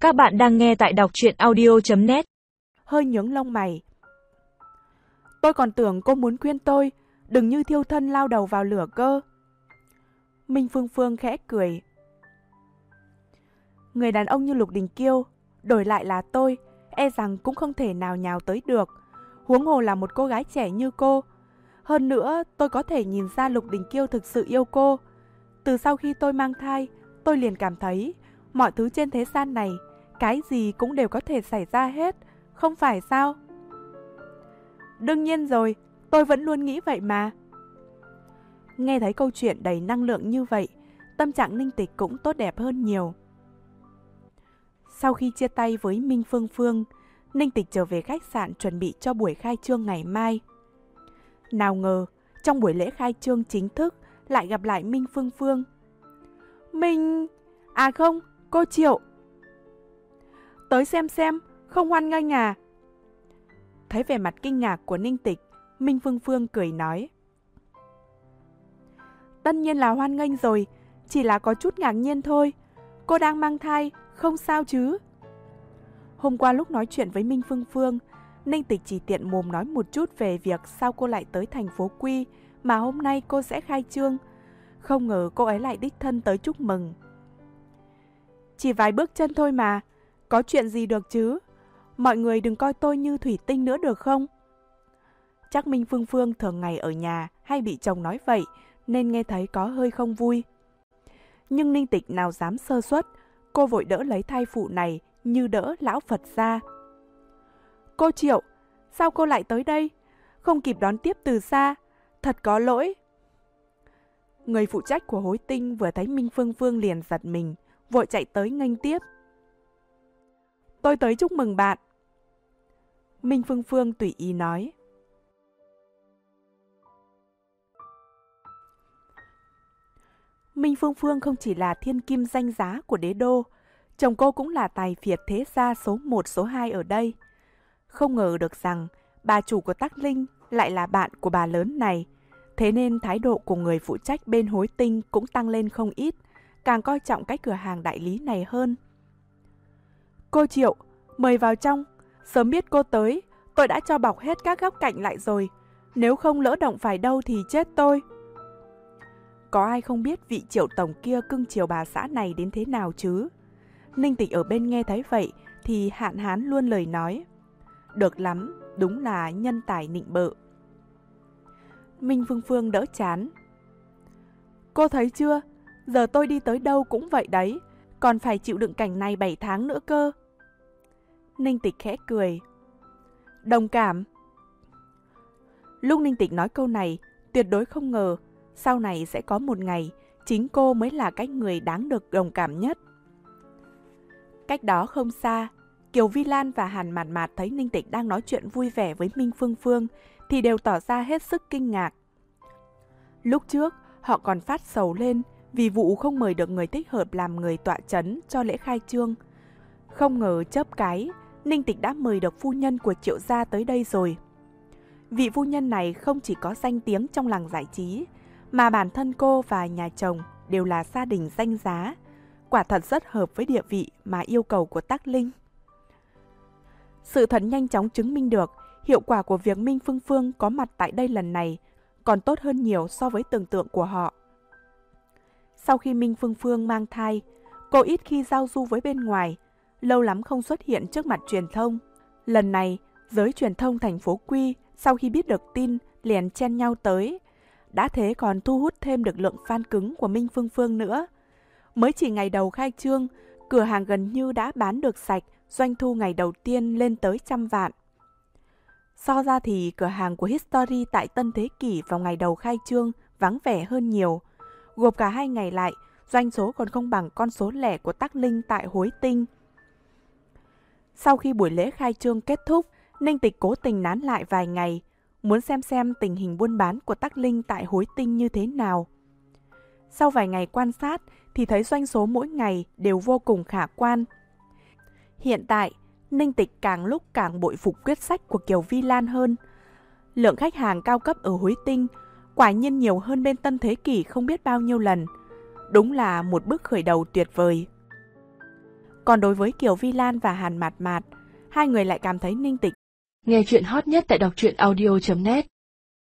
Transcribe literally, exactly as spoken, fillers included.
Các bạn đang nghe tại đọc truyện audio chấm net. Hơi nhướng lông mày. Tôi còn tưởng cô muốn khuyên tôi đừng như thiêu thân lao đầu vào lửa cơ. Minh Phương Phương khẽ cười. Người đàn ông như Lục Đình Kiêu, đổi lại là tôi, e rằng cũng không thể nào nhào tới được. Huống hồ là một cô gái trẻ như cô. Hơn nữa, tôi có thể nhìn ra Lục Đình Kiêu thực sự yêu cô. Từ sau khi tôi mang thai, tôi liền cảm thấy mọi thứ trên thế gian này, cái gì cũng đều có thể xảy ra hết, không phải sao? Đương nhiên rồi, tôi vẫn luôn nghĩ vậy mà. Nghe thấy câu chuyện đầy năng lượng như vậy, tâm trạng Ninh Tịch cũng tốt đẹp hơn nhiều. Sau khi chia tay với Minh Phương Phương, Ninh Tịch trở về khách sạn chuẩn bị cho buổi khai trương ngày mai. Nào ngờ, trong buổi lễ khai trương chính thức lại gặp lại Minh Phương Phương. Minh... À không, cô Triệu. Tới xem xem, không hoan nghênh à? Thấy vẻ mặt kinh ngạc của Ninh Tịch, Minh Phương Phương cười nói. Tất nhiên là hoan nghênh rồi, chỉ là có chút ngạc nhiên thôi. Cô đang mang thai, không sao chứ? Hôm qua lúc nói chuyện với Minh Phương Phương, Ninh Tịch chỉ tiện mồm nói một chút về việc sao cô lại tới thành phố Quy mà hôm nay cô sẽ khai trương. Không ngờ cô ấy lại đích thân tới chúc mừng. Chỉ vài bước chân thôi mà, có chuyện gì được chứ? Mọi người đừng coi tôi như thủy tinh nữa được không? Chắc Minh Phương Phương thường ngày ở nhà hay bị chồng nói vậy nên nghe thấy có hơi không vui. Nhưng Ninh Tịch nào dám sơ suất, cô vội đỡ lấy thai phụ này như đỡ lão Phật ra. Cô Triệu, sao cô lại tới đây? Không kịp đón tiếp từ xa, thật có lỗi. Người phụ trách của Hối Tinh vừa thấy Minh Phương Phương liền giật mình, vội chạy tới nghênh tiếp. Tôi tới chúc mừng bạn. Minh Phương Phương tùy ý nói. Minh Phương Phương không chỉ là thiên kim danh giá của đế đô, chồng cô cũng là tài phiệt thế gia số một số hai ở đây. Không ngờ được rằng bà chủ của Tắc Linh lại là bạn của bà lớn này, thế nên thái độ của người phụ trách bên Hối Tinh cũng tăng lên không ít, càng coi trọng cái cửa hàng đại lý này hơn. Cô Triệu, mời vào trong. Sớm biết cô tới, tôi đã cho bọc hết các góc cạnh lại rồi. Nếu không lỡ động phải đâu thì chết tôi. Có ai không biết vị Triệu tổng kia cưng chiều bà xã này đến thế nào chứ? Ninh Tịch ở bên nghe thấy vậy thì hạn hán luôn lời nói. Được lắm, đúng là nhân tài nịnh bợ. Minh Phương Phương đỡ chán. Cô thấy chưa? Giờ tôi đi tới đâu cũng vậy đấy, còn phải chịu đựng cảnh này bảy tháng nữa cơ. Ninh Tịch khẽ cười. Đồng cảm. Lúc Ninh Tịch nói câu này, tuyệt đối không ngờ sau này sẽ có một ngày chính cô mới là cái người đáng được đồng cảm nhất. Cách đó không xa, Kiều Vi Lan và Hàn Mạt Mạt thấy Ninh Tịch đang nói chuyện vui vẻ với Minh Phương Phương thì đều tỏ ra hết sức kinh ngạc. Lúc trước, họ còn phát sầu lên vì vụ không mời được người thích hợp làm người tọa chấn cho lễ khai trương. Không ngờ chớp cái, Ninh Tịch đã mời được phu nhân của Triệu gia tới đây rồi. Vị phu nhân này không chỉ có danh tiếng trong làng giải trí, mà bản thân cô và nhà chồng đều là gia đình danh giá, quả thật rất hợp với địa vị mà yêu cầu của Tắc Linh. Sự thật nhanh chóng chứng minh được hiệu quả của việc Minh Phương Phương có mặt tại đây lần này còn tốt hơn nhiều so với tưởng tượng của họ. Sau khi Minh Phương Phương mang thai, cô ít khi giao du với bên ngoài, lâu lắm không xuất hiện trước mặt truyền thông. Lần này, giới truyền thông thành phố Quy sau khi biết được tin liền chen nhau tới, đã thế còn thu hút thêm được lượng fan cứng của Minh Phương Phương nữa. Mới chỉ ngày đầu khai trương, cửa hàng gần như đã bán được sạch, doanh thu ngày đầu tiên lên tới trăm vạn. So ra thì cửa hàng của History tại Tân Thế Kỷ vào ngày đầu khai trương vắng vẻ hơn nhiều. Gộp cả hai ngày lại, doanh số còn không bằng con số lẻ của Tắc Linh tại Hối Tinh. Sau khi buổi lễ khai trương kết thúc, Ninh Tịch cố tình nán lại vài ngày, muốn xem xem tình hình buôn bán của Tắc Linh tại Hối Tinh như thế nào. Sau vài ngày quan sát thì thấy doanh số mỗi ngày đều vô cùng khả quan. Hiện tại, Ninh Tịch càng lúc càng bội phục quyết sách của Kiều Vi Lan hơn. Lượng khách hàng cao cấp ở Hối Tinh quả nhiên nhiều hơn bên Tân Thế Kỷ không biết bao nhiêu lần. Đúng là một bước khởi đầu tuyệt vời. Còn đối với Kiều Vi Lan và Hàn Mạt Mạt, hai người lại cảm thấy Ninh Tịch. Nghe chuyện hot nhất tại đọc truyện audio chấm net